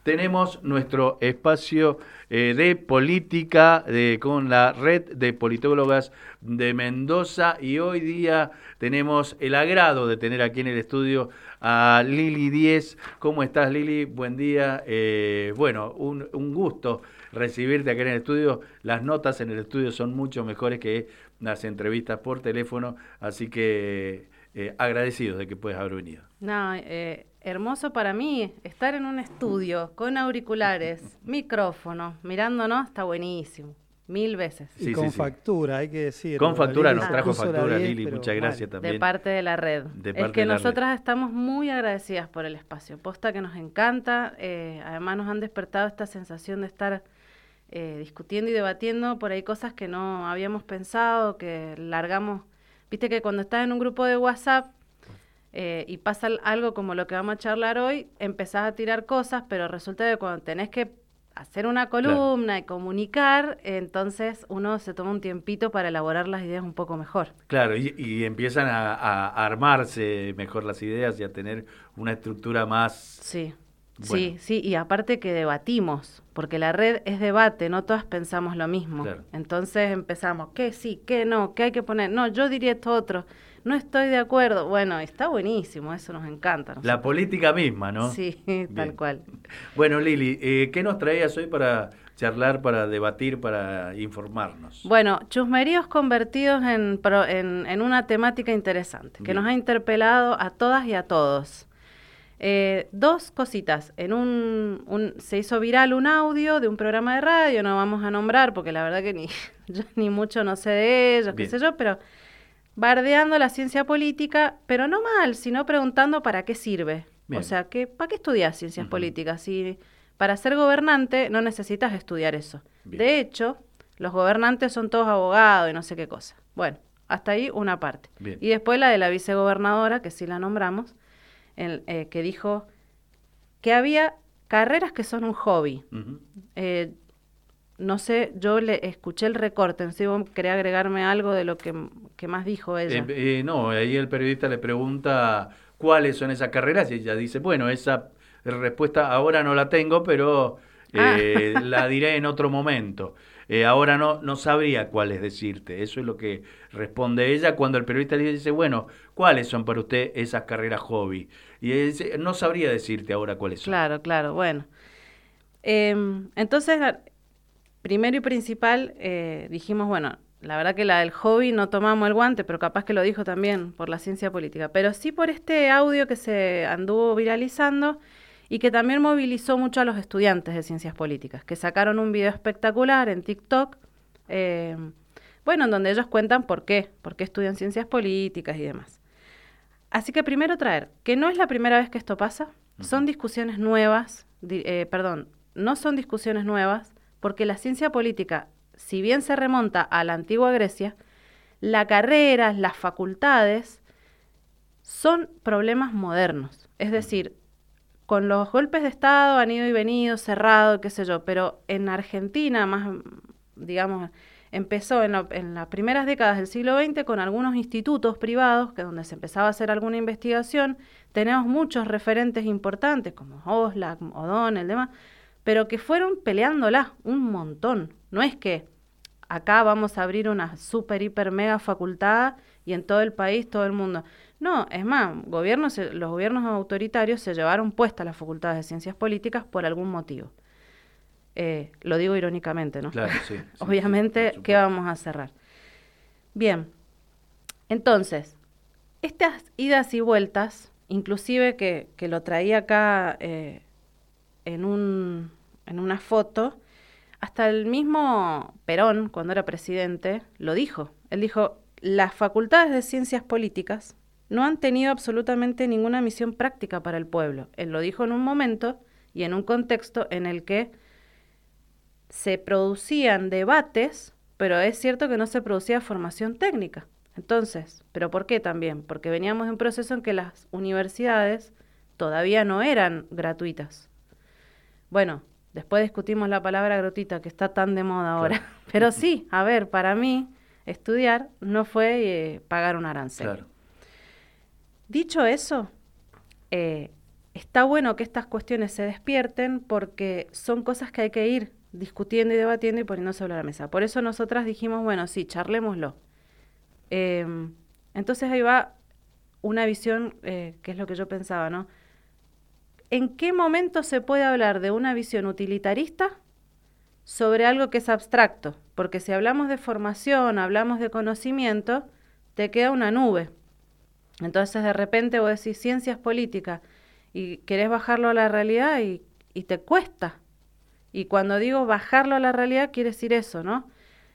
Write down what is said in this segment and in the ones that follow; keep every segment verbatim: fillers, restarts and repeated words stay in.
tenemos nuestro espacio eh, de política de, con la red de politólogas de Mendoza, y hoy día tenemos el agrado de tener aquí en el estudio a Lili Diez. ¿Cómo estás, Lili? Buen día. Eh, bueno, un, un gusto recibirte aquí en el estudio. Las notas en el estudio son mucho mejores que las entrevistas por teléfono, así que eh, agradecidos de que puedas haber venido. No, eh, hermoso para mí estar en un estudio con auriculares, micrófono, mirándonos, está buenísimo. Mil veces. Y sí, con sí, sí. factura, hay que decir. Con factura, Lili nos se trajo puso la factura, diez, Lili, pero muchas gracias bueno. también. De parte de la red. De es parte que de la nosotras red. estamos muy agradecidas por el espacio. Posta que nos encanta. Eh, además nos han despertado esta sensación de estar eh, discutiendo y debatiendo por ahí cosas que no habíamos pensado, que largamos. Viste que cuando estás en un grupo de WhatsApp eh, y pasa algo como lo que vamos a charlar hoy, empezás a tirar cosas, pero resulta que cuando tenés que hacer una columna claro. y comunicar, entonces uno se toma un tiempito para elaborar las ideas un poco mejor. Claro, y, y empiezan a, a armarse mejor las ideas y a tener una estructura más... Sí, bueno. sí, sí, y aparte que debatimos, porque la red es debate, no todas pensamos lo mismo. Claro. Entonces empezamos, ¿qué sí, qué no, qué hay que poner? No, yo diría esto otro, no estoy de acuerdo. Bueno, está buenísimo, eso nos encanta. Nosotros. La política misma, ¿no? Sí, Bien. Tal cual. Bueno, Lili, eh, ¿qué nos traías hoy para charlar, para debatir, para informarnos? Bueno, chusmeríos convertidos en, en, en una temática interesante, que Bien. nos ha interpelado a todas y a todos. Eh, dos cositas. En un, un se hizo viral un audio de un programa de radio, no vamos a nombrar porque la verdad que ni yo ni mucho no sé de ellos, Bien. qué sé yo, pero bardeando la ciencia política, pero no mal, sino preguntando para qué sirve. Bien. O sea, que ¿para qué estudias ciencias Uh-huh. políticas? Si para ser gobernante no necesitas estudiar eso. Bien. De hecho, los gobernantes son todos abogados y no sé qué cosa. Bueno, hasta ahí una parte. Bien. Y después la de la vicegobernadora, que sí la nombramos, en, eh, que dijo que había carreras que son un hobby. Uh-huh. Eh, no sé, yo le escuché el recorte, en sí vos querés agregarme algo de lo que, que más dijo ella. Eh, eh, no, ahí el periodista le pregunta cuáles son esas carreras y ella dice, bueno, esa respuesta ahora no la tengo, pero eh, ah. la diré en otro momento. Eh, ahora no, no sabría cuáles decirte. Eso es lo que responde ella cuando el periodista le dice, bueno, ¿cuáles son para usted esas carreras hobby? Y ella dice, no sabría decirte ahora cuáles son. Claro, claro, bueno. Eh, entonces, primero y principal, eh, dijimos, bueno, la verdad que la del hobby no tomamos el guante, pero capaz que lo dijo también por la ciencia política, pero sí por este audio que se anduvo viralizando y que también movilizó mucho a los estudiantes de ciencias políticas, que sacaron un video espectacular en TikTok, eh, bueno, en donde ellos cuentan por qué, por qué estudian ciencias políticas y demás. Así que primero traer, que no es la primera vez que esto pasa, uh-huh. son discusiones nuevas, di, eh, perdón, no son discusiones nuevas, porque la ciencia política, si bien se remonta a la antigua Grecia, la carrera, las facultades, son problemas modernos. Es decir, con los golpes de Estado han ido y venido, cerrado, qué sé yo, pero en Argentina, más, digamos, empezó en, lo, en las primeras décadas del siglo veinte con algunos institutos privados, que donde se empezaba a hacer alguna investigación, tenemos muchos referentes importantes, como Oxlack, O'Donnell, demás, pero que fueron peleándola un montón. No es que acá vamos a abrir una super, hiper, mega facultad y en todo el país, todo el mundo. No, es más, gobiernos, los gobiernos autoritarios se llevaron puestas las facultades de ciencias políticas por algún motivo. Eh, lo digo irónicamente, ¿no? Claro, sí. sí Obviamente, sí, ¿qué vamos a cerrar? Bien, entonces, estas idas y vueltas, inclusive que, que lo traía acá eh, en un... en una foto, hasta el mismo Perón, cuando era presidente, lo dijo. Él dijo, las facultades de ciencias políticas no han tenido absolutamente ninguna misión práctica para el pueblo. Él lo dijo en un momento y en un contexto en el que se producían debates, pero es cierto que no se producía formación técnica. Entonces, ¿pero por qué también? Porque veníamos de un proceso en que las universidades todavía no eran gratuitas. Bueno, después discutimos la palabra gratuita, que está tan de moda ahora. Claro. Pero sí, a ver, para mí, estudiar no fue eh, pagar un arancel. Claro. Dicho eso, eh, está bueno que estas cuestiones se despierten porque son cosas que hay que ir discutiendo y debatiendo y poniéndose sobre la mesa. Por eso nosotras dijimos, bueno, sí, charlémoslo. Eh, entonces ahí va una visión, eh, que es lo que yo pensaba, ¿no? ¿En qué momento se puede hablar de una visión utilitarista sobre algo que es abstracto? Porque si hablamos de formación, hablamos de conocimiento, te queda una nube. Entonces de repente vos decís ciencias políticas y querés bajarlo a la realidad y, y te cuesta. Y cuando digo bajarlo a la realidad quiere decir eso, ¿no?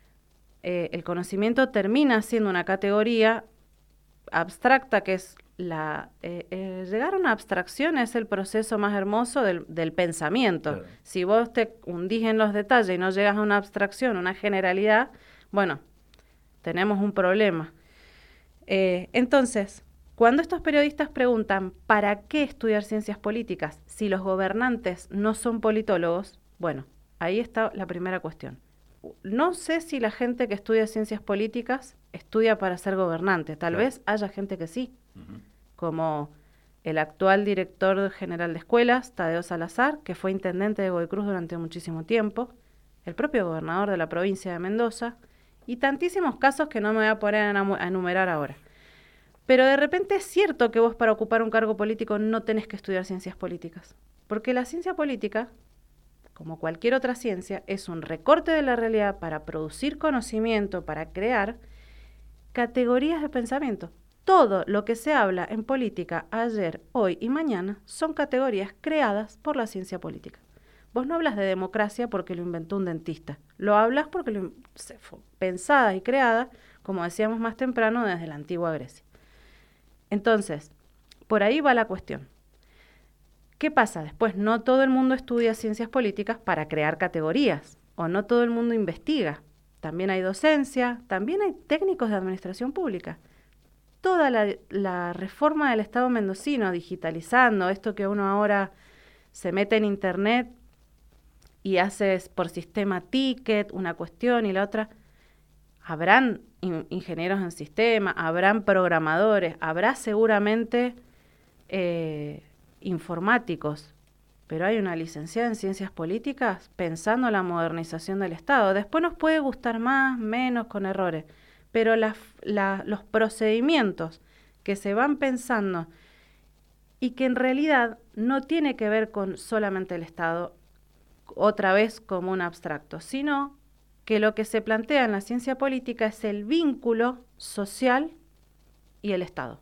Eh, el conocimiento termina siendo una categoría abstracta que es la... Eh, eh, llegar a una abstracción es el proceso más hermoso del, del pensamiento. Claro. Si vos te hundís en los detalles y no llegas a una abstracción, una generalidad, bueno, tenemos un problema. Eh, entonces, cuando estos periodistas preguntan ¿para qué estudiar ciencias políticas si los gobernantes no son politólogos? Bueno, ahí está la primera cuestión. No sé si la gente que estudia ciencias políticas estudia para ser gobernante. Tal claro. vez haya gente que sí, uh-huh. como el actual director general de escuelas, Tadeo Salazar, que fue intendente de Godoy Cruz durante muchísimo tiempo, el propio gobernador de la provincia de Mendoza, y tantísimos casos que no me voy a poner a enumerar ahora. Pero de repente es cierto que vos para ocupar un cargo político no tenés que estudiar ciencias políticas, porque la ciencia política, como cualquier otra ciencia, es un recorte de la realidad para producir conocimiento, para crear categorías de pensamiento. Todo lo que se habla en política ayer, hoy y mañana son categorías creadas por la ciencia política. Vos no hablas de democracia porque lo inventó un dentista, lo hablas porque lo, se fue pensada y creada, como decíamos más temprano, desde la antigua Grecia. Entonces, por ahí va la cuestión. ¿Qué pasa? Después, no todo el mundo estudia ciencias políticas para crear categorías, o no todo el mundo investiga. También hay docencia, también hay técnicos de administración pública. Toda la, la reforma del Estado mendocino, digitalizando, esto que uno ahora se mete en internet y hace por sistema ticket, una cuestión y la otra, habrán in, ingenieros en sistema, habrán programadores, habrá seguramente... Eh, informáticos, pero hay una licenciada en ciencias políticas pensando en la modernización del Estado. Después nos puede gustar más, menos, con errores, pero la, la, los procedimientos que se van pensando y que en realidad no tiene que ver con solamente el Estado, otra vez como un abstracto, sino que lo que se plantea en la ciencia política es el vínculo social y el Estado.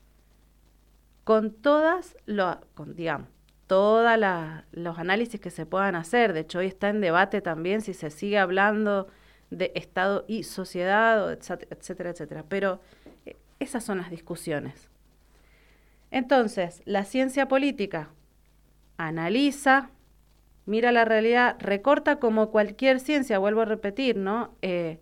Con todas los, con, digamos, todos los análisis que se puedan hacer. De hecho, hoy está en debate también si se sigue hablando de Estado y sociedad, etcétera, etcétera. Pero eh, esas son las discusiones. Entonces, la ciencia política analiza, mira la realidad, recorta como cualquier ciencia, vuelvo a repetir, ¿no? Eh,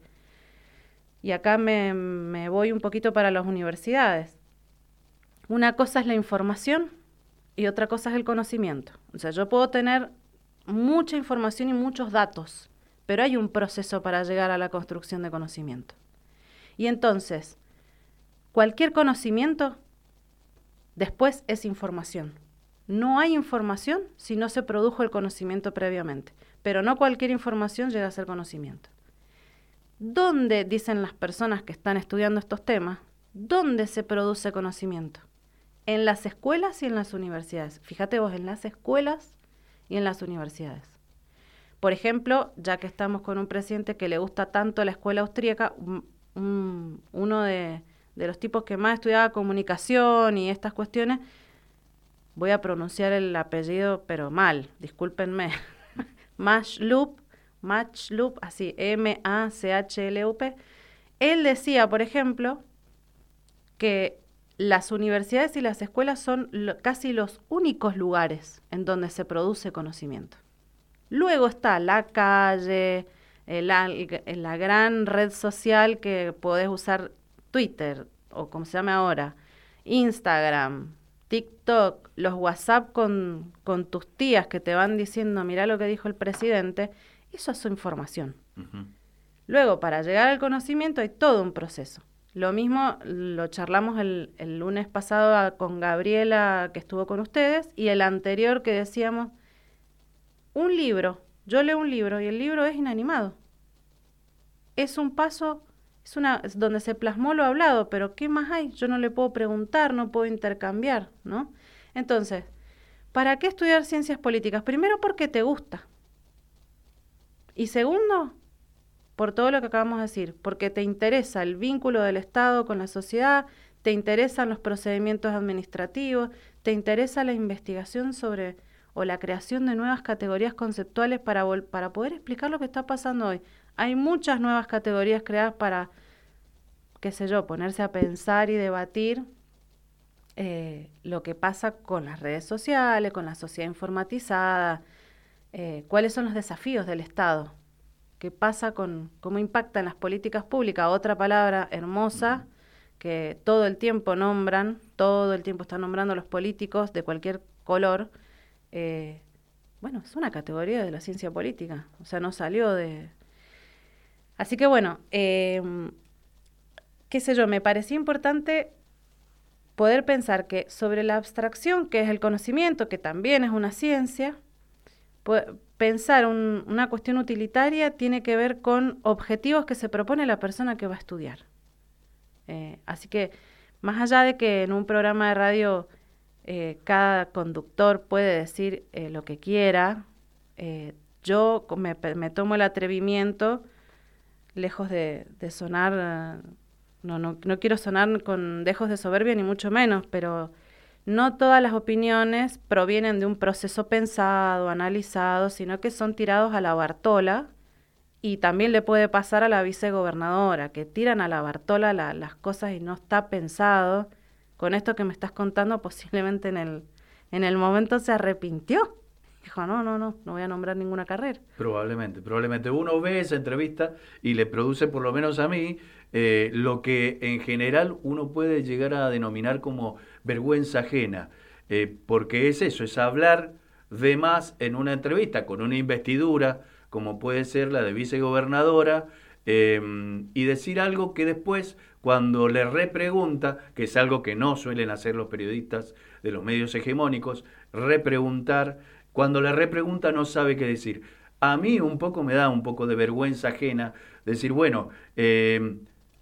y acá me, me voy un poquito para las universidades. Una cosa es la información y otra cosa es el conocimiento. O sea, yo puedo tener mucha información y muchos datos, pero hay un proceso para llegar a la construcción de conocimiento. Y entonces, cualquier conocimiento después es información. No hay información si no se produjo el conocimiento previamente, pero no cualquier información llega a ser conocimiento. ¿Dónde, dicen las personas que están estudiando estos temas, dónde se produce conocimiento? En las escuelas y en las universidades. Fíjate vos, en las escuelas y en las universidades. Por ejemplo, ya que estamos con un presidente que le gusta tanto la escuela austríaca, un, un, uno de, de los tipos que más estudiaba comunicación y estas cuestiones, voy a pronunciar el apellido, pero mal, discúlpenme, Machlup, Machlup, así, M A C H L U P, él decía, por ejemplo, que las universidades y las escuelas son lo, casi los únicos lugares en donde se produce conocimiento. Luego está la calle, eh, la, la gran red social que podés usar, Twitter, o como se llama ahora, Instagram, TikTok, los WhatsApp con, con tus tías que te van diciendo, mirá lo que dijo el presidente, eso es su información. Uh-huh. Luego, para llegar al conocimiento hay todo un proceso. Lo mismo lo charlamos el, el lunes pasado a- con Gabriela, que estuvo con ustedes, y el anterior que decíamos, un libro, yo leo un libro y el libro es inanimado. Es un paso, es una, es donde se plasmó lo hablado, pero ¿qué más hay? Yo no le puedo preguntar, no puedo intercambiar, ¿no? Entonces, ¿para qué estudiar ciencias políticas? Primero, porque te gusta. Y segundo, por todo lo que acabamos de decir, porque te interesa el vínculo del Estado con la sociedad, te interesan los procedimientos administrativos, te interesa la investigación sobre o la creación de nuevas categorías conceptuales para, vol- para poder explicar lo que está pasando hoy. Hay muchas nuevas categorías creadas para, qué sé yo, ponerse a pensar y debatir eh, lo que pasa con las redes sociales, con la sociedad informatizada, eh, cuáles son los desafíos del Estado, qué pasa con cómo impactan las políticas públicas, otra palabra hermosa que todo el tiempo nombran, todo el tiempo están nombrando los políticos de cualquier color. eh, bueno, es una categoría de la ciencia política, o sea, no salió de... Así que bueno, eh, qué sé yo, me parecía importante poder pensar que sobre la abstracción, que es el conocimiento, que también es una ciencia, pu- pensar un- una cuestión utilitaria tiene que ver con objetivos que se propone la persona que va a estudiar. Eh, así que, más allá de que en un programa de radio eh, cada conductor puede decir eh, lo que quiera, eh, yo co- me, pe- me tomo el atrevimiento, lejos de, de sonar, eh, no, no, no quiero sonar con dejos de soberbia ni mucho menos, pero no todas las opiniones provienen de un proceso pensado, analizado, sino que son tirados a la Bartola. Y también le puede pasar a la vicegobernadora, que tiran a la Bartola la- las cosas y no está pensado. Con esto que me estás contando, posiblemente en el, en el momento se arrepintió. Dijo, no, no, no, no voy a nombrar ninguna carrera. Probablemente, probablemente uno ve esa entrevista y le produce, por lo menos a mí, eh, lo que en general uno puede llegar a denominar como vergüenza ajena, eh, porque es eso, es hablar de más en una entrevista con una investidura, como puede ser la de vicegobernadora, eh, y decir algo que después, cuando le repregunta, que es algo que no suelen hacer los periodistas de los medios hegemónicos, repreguntar, cuando le repregunta no sabe qué decir. A mí un poco me da un poco de vergüenza ajena decir, bueno, eh,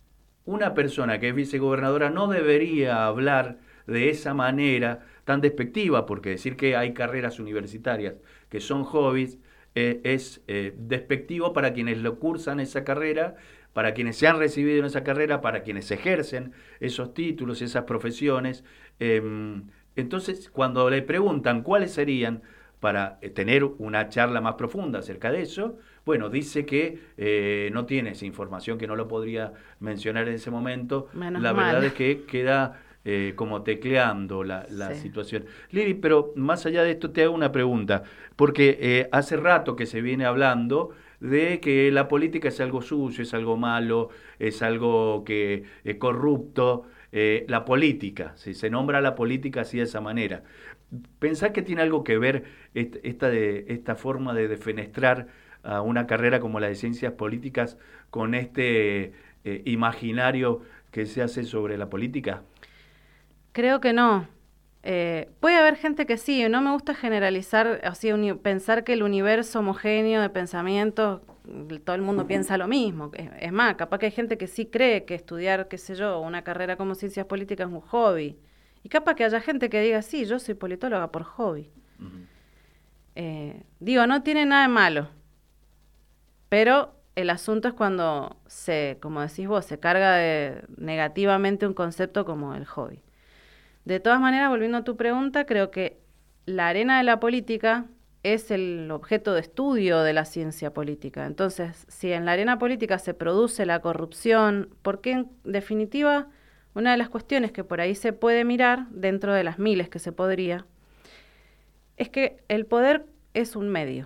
una persona que es vicegobernadora no debería hablar de esa manera tan despectiva, porque decir que hay carreras universitarias que son hobbies eh, es eh, despectivo para quienes lo cursan esa carrera, para quienes se han recibido en esa carrera, para quienes ejercen esos títulos, esas profesiones. Eh, entonces, cuando le preguntan cuáles serían para eh, tener una charla más profunda acerca de eso, bueno, dice que eh, no tiene esa información, que no lo podría mencionar en ese momento. Menos La verdad mal. es que queda eh, como tecleando la, la Sí. situación. Lili, pero más allá de esto te hago una pregunta, porque eh, hace rato que se viene hablando de que la política es algo sucio, es algo malo, es algo que es corrupto. Eh, la política, si se nombra la política así de esa manera. ¿Pensás que tiene algo que ver est- esta, de, esta forma de defenestrar a una carrera como la de ciencias políticas con este eh, imaginario que se hace sobre la política? Creo que no. Eh, puede haber gente que sí, no me gusta generalizar, así uni- pensar que el universo homogéneo de pensamientos, mm, todo el mundo piensa lo mismo. Es, es más, capaz que hay gente que sí cree que estudiar, qué sé yo, una carrera como ciencias políticas es un hobby. Y capaz que haya gente que diga, sí, yo soy politóloga por hobby. Ujú. Eh, digo, no tiene nada de malo, pero el asunto es cuando se, como decís vos, se carga de negativamente un concepto como el hobby. De todas maneras, volviendo a tu pregunta, creo que la arena de la política es el objeto de estudio de la ciencia política. Entonces, si en la arena política se produce la corrupción, porque en definitiva, una de las cuestiones que por ahí se puede mirar, dentro de las miles que se podría, es que el poder es un medio,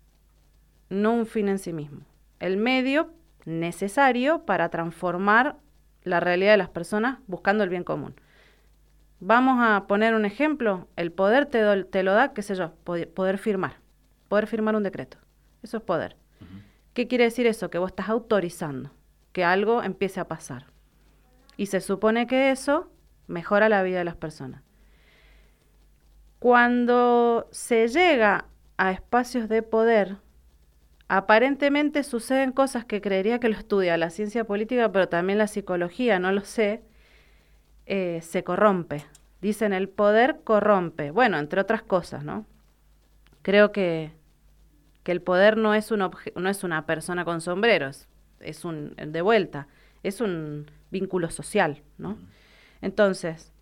no un fin en sí mismo. El medio necesario para transformar la realidad de las personas buscando el bien común. Vamos a poner un ejemplo, el poder te, do, te lo da, qué sé yo, poder firmar, poder firmar un decreto. Eso es poder. Uh-huh. ¿Qué quiere decir eso? Que vos estás autorizando que algo empiece a pasar. Y se supone que eso mejora la vida de las personas. Cuando se llega a espacios de poder, aparentemente suceden cosas que creería que lo estudia la ciencia política, pero también la psicología, no lo sé, eh, se corrompe. Dicen el poder corrompe. Bueno, entre otras cosas, ¿no? Creo que, que el poder no es, un obje- no es una persona con sombreros, es un, de vuelta, es un vínculo social, ¿no? Entonces,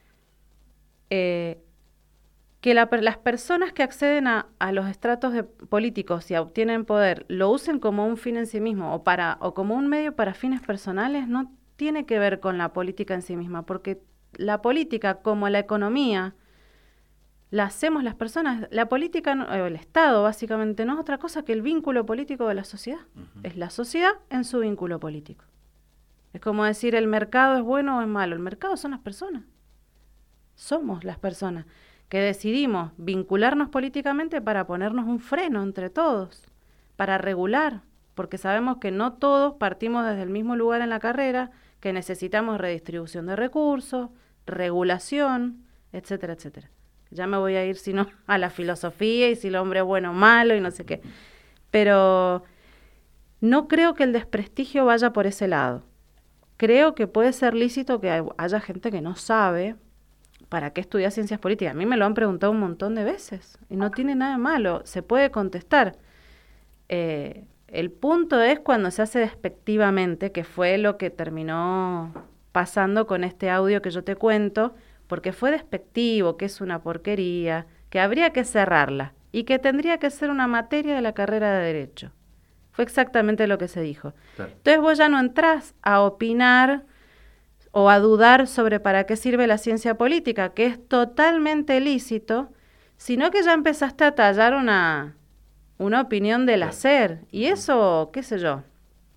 eh, que la, las personas que acceden a, a los estratos de políticos y obtienen poder lo usen como un fin en sí mismo o, para, o como un medio para fines personales no tiene que ver con la política en sí misma, porque la política, como la economía, la hacemos las personas. La política, eh, el Estado básicamente no es otra cosa que el vínculo político de la sociedad. Uh-huh. Es la sociedad en su vínculo político. Es como decir el mercado es bueno o es malo. El mercado son las personas. Somos las personas que decidimos vincularnos políticamente para ponernos un freno entre todos, para regular, porque sabemos que no todos partimos desde el mismo lugar en la carrera, que necesitamos redistribución de recursos, regulación, etcétera, etcétera. Ya me voy a ir, si no, a la filosofía y si el hombre es bueno o malo y no sé qué. Pero no creo que el desprestigio vaya por ese lado. Creo que puede ser lícito que haya gente que no sabe ¿para qué estudiar ciencias políticas? A mí me lo han preguntado un montón de veces y no tiene nada de malo, se puede contestar. Eh, el punto es cuando se hace despectivamente, que fue lo que terminó pasando con este audio que yo te cuento, porque fue despectivo, que es una porquería, que habría que cerrarla y que tendría que ser una materia de la carrera de Derecho. Fue exactamente lo que se dijo. Claro. Entonces vos ya no entrás a opinar o a dudar sobre para qué sirve la ciencia política, que es totalmente lícito, sino que ya empezaste a tallar una, una opinión del hacer. Y eso, qué sé yo,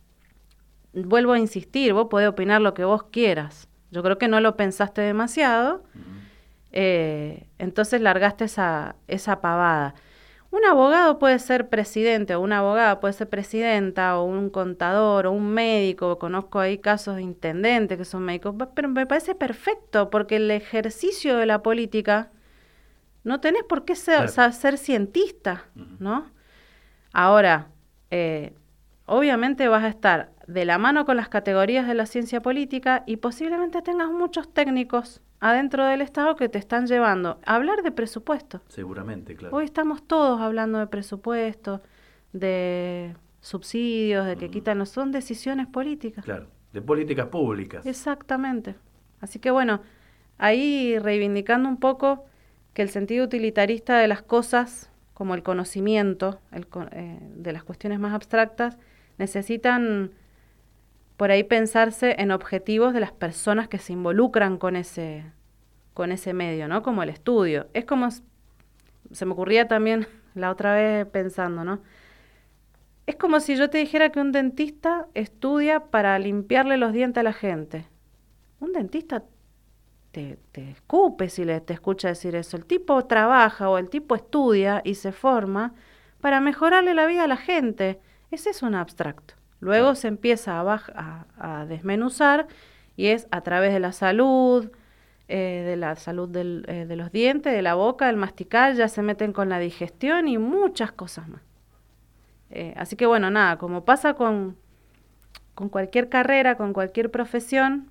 vuelvo a insistir, vos podés opinar lo que vos quieras. Yo creo que no lo pensaste demasiado, uh-huh. eh, entonces largaste esa, esa pavada. Un abogado puede ser presidente o una abogada puede ser presidenta o un contador o un médico. Conozco ahí casos de intendentes que son médicos, pero me parece perfecto porque el ejercicio de la política no tenés por qué ser, claro. ser cientista, ¿no? Ahora, eh, obviamente vas a estar de la mano con las categorías de la ciencia política y posiblemente tengas muchos técnicos adentro del Estado que te están llevando a hablar de presupuesto. Seguramente, claro. Hoy estamos todos hablando de presupuesto, de subsidios, de que mm. quitan, son decisiones políticas. Claro, de políticas públicas. Exactamente. Así que bueno, ahí reivindicando un poco que el sentido utilitarista de las cosas, como el conocimiento el, eh, de las cuestiones más abstractas, necesitan por ahí pensarse en objetivos de las personas que se involucran con ese, con ese medio, ¿no? Como el estudio. Es como, se me ocurría también la otra vez pensando, ¿no? Es como si yo te dijera que un dentista estudia para limpiarle los dientes a la gente. Un dentista te, te escupe si le, te escucha decir eso. El tipo trabaja o el tipo estudia y se forma para mejorarle la vida a la gente. Ese es un abstracto. Luego se empieza a, baja, a, a desmenuzar y es a través de la salud, eh, de la salud del, eh, de los dientes, de la boca, del masticar, ya se meten con la digestión y muchas cosas más. Eh, así que bueno, nada, como pasa con, con cualquier carrera, con cualquier profesión,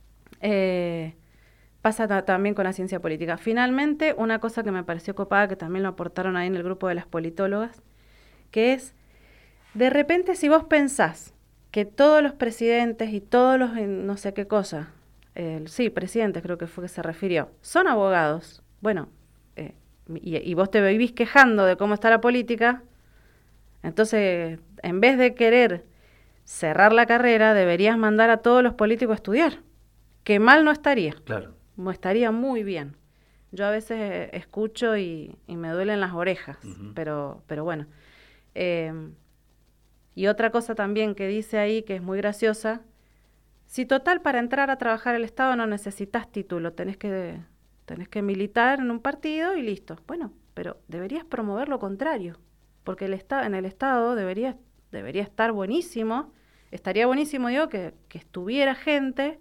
eh, pasa ta- también con la ciencia política. Finalmente, una cosa que me pareció copada, que también lo aportaron ahí en el grupo de las politólogas, que es, de repente, si vos pensás que todos los presidentes y todos los, no sé qué cosa, eh, sí, presidentes creo que fue que se refirió, son abogados, bueno, eh, y, y vos te vivís quejando de cómo está la política, entonces, en vez de querer cerrar la carrera, deberías mandar a todos los políticos a estudiar, que mal no estaría, claro. No estaría muy bien. Yo a veces escucho y, y me duelen las orejas, uh-huh. pero, pero bueno. Eh, Y otra cosa también que dice ahí, que es muy graciosa, si total para entrar a trabajar el Estado no necesitas título, tenés que, tenés que militar en un partido y listo. Bueno, pero deberías promover lo contrario, porque el esta, en el Estado debería, debería estar buenísimo, estaría buenísimo, digo, que, que estuviera gente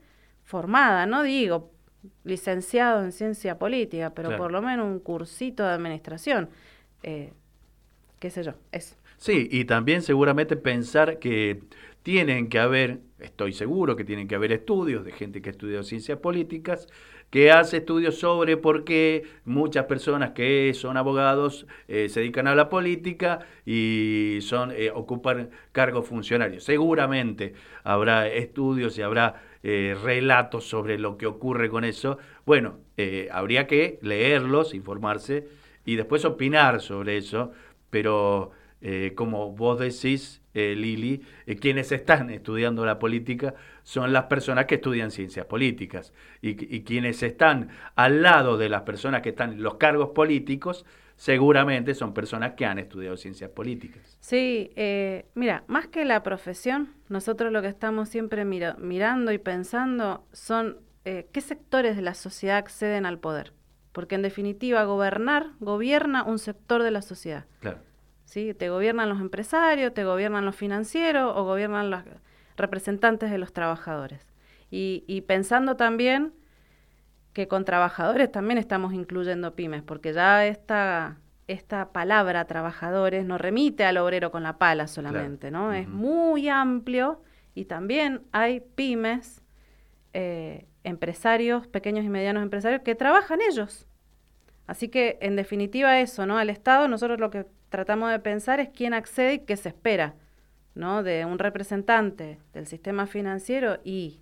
formada, no digo licenciado en ciencia política, pero Claro. por lo menos un cursito de administración, eh, qué sé yo, eso. Sí, y también seguramente pensar que tienen que haber, estoy seguro que tienen que haber estudios de gente que ha estudiado ciencias políticas, que hace estudios sobre por qué muchas personas que son abogados eh, se dedican a la política y son eh, ocupan cargos funcionarios. Seguramente habrá estudios y habrá eh, relatos sobre lo que ocurre con eso. Bueno, eh, habría que leerlos, informarse y después opinar sobre eso, pero eh, como vos decís, eh, Lili, eh, quienes están estudiando la política son las personas que estudian ciencias políticas y, y quienes están al lado de las personas que están en los cargos políticos seguramente son personas que han estudiado ciencias políticas. Sí, eh, mira, más que la profesión, nosotros lo que estamos siempre mira, mirando y pensando son eh, qué sectores de la sociedad acceden al poder, porque en definitiva gobernar, gobierna un sector de la sociedad. Claro. ¿Sí? Te gobiernan los empresarios, te gobiernan los financieros o gobiernan los representantes de los trabajadores. Y, y pensando también que con trabajadores también estamos incluyendo pymes, porque ya esta, esta palabra trabajadores no remite al obrero con la pala solamente, Claro. ¿no? Uh-huh. Es muy amplio y también hay pymes, eh, empresarios, pequeños y medianos empresarios que trabajan ellos. Así que, en definitiva, eso, ¿no? Al Estado, nosotros lo que tratamos de pensar es quién accede y qué se espera, ¿no? De un representante del sistema financiero y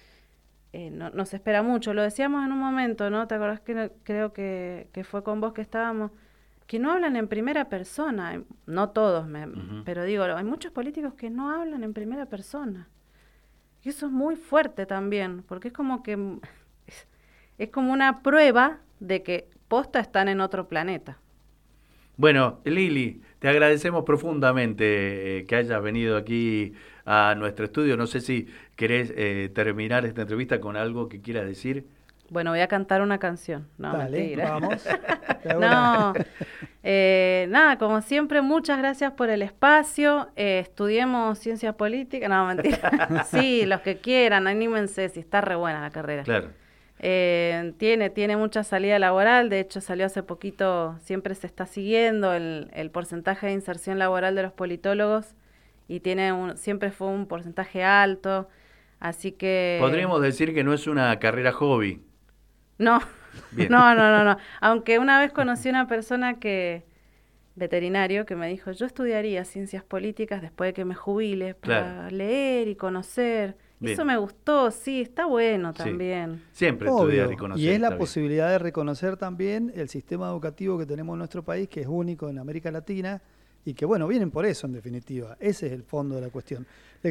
eh, no, no se espera mucho. Lo decíamos en un momento, ¿no? ¿Te acordás que no, creo que, que fue con vos que estábamos? Que no hablan en primera persona. No todos, me, uh-huh. pero digo, hay muchos políticos que no hablan en primera persona. Y eso es muy fuerte también, porque es como que es, es como una prueba de que posta están en otro planeta. Bueno, Lili, te agradecemos profundamente eh, que hayas venido aquí a nuestro estudio. No sé si querés eh, terminar esta entrevista con algo que quieras decir. Bueno, voy a cantar una canción. No, Dale, mentira. Vamos. no, eh, nada, como siempre, muchas gracias por el espacio. Eh, estudiemos ciencias políticas. No, mentira. Sí, los que quieran, anímense, si está re buena la carrera. Claro. Eh, tiene, tiene mucha salida laboral, de hecho salió hace poquito, siempre se está siguiendo el, el porcentaje de inserción laboral de los politólogos y tiene un, siempre fue un porcentaje alto, así que... Podríamos decir que no es una carrera hobby. No, no, no, no, no, aunque una vez conocí a una persona que, veterinario, que me dijo, yo estudiaría ciencias políticas después de que me jubile, para claro. leer y conocer. Bien. Eso me gustó, sí, está bueno también. Sí. Siempre Obvio. estudiar y conocer. Y es la bien. posibilidad de reconocer también el sistema educativo que tenemos en nuestro país, que es único en América Latina, y que, bueno, vienen por eso, en definitiva. Ese es el fondo de la cuestión.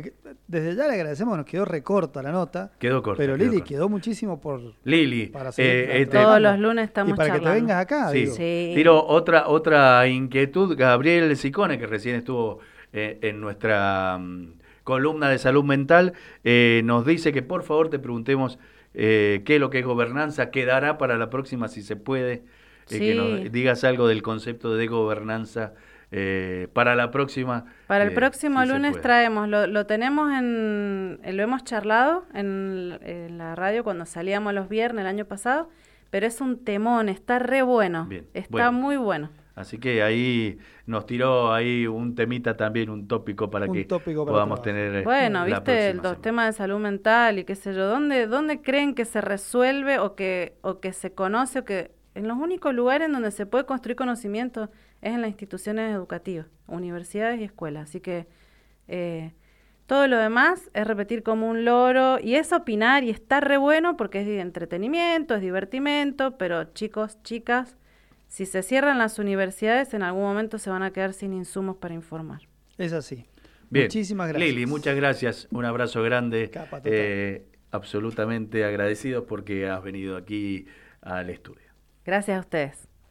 Desde ya le agradecemos, nos quedó recorta la nota. Quedó corta. Pero quedó Lili, corta. quedó muchísimo por... Lili, para seguir eh, este, todos los lunes estamos y para charlando. que te vengas acá. Sí. Digo. Sí. Tiro otra, otra inquietud. Gabriel Sicone, que recién estuvo eh, en nuestra... Um, columna de salud mental, eh, nos dice que por favor te preguntemos eh, qué es lo que es gobernanza, qué dará para la próxima, si se puede, eh, sí. que nos digas algo del concepto de gobernanza eh, para la próxima. Para el eh, próximo si lunes traemos, lo, lo tenemos en, lo hemos charlado en, en la radio cuando salíamos los viernes el año pasado, pero es un temón, está re bueno, Bien, está bueno. muy bueno. Así que ahí nos tiró ahí un temita también, un tópico para un que tópico para podamos trabajar. tener. Bueno, la viste los temas de salud mental y qué sé yo, ¿dónde, dónde creen que se resuelve o que, o que se conoce o que en los únicos lugares en donde se puede construir conocimiento es en las instituciones educativas, universidades y escuelas? Así que eh, todo lo demás es repetir como un loro y es opinar y está re bueno porque es de entretenimiento, es divertimento, pero chicos, chicas, si se cierran las universidades, en algún momento se van a quedar sin insumos para informar. Es así. Bien. Muchísimas gracias. Lili, muchas gracias. Un abrazo grande. Capa, eh, absolutamente agradecidos porque has venido aquí al estudio. Gracias a ustedes.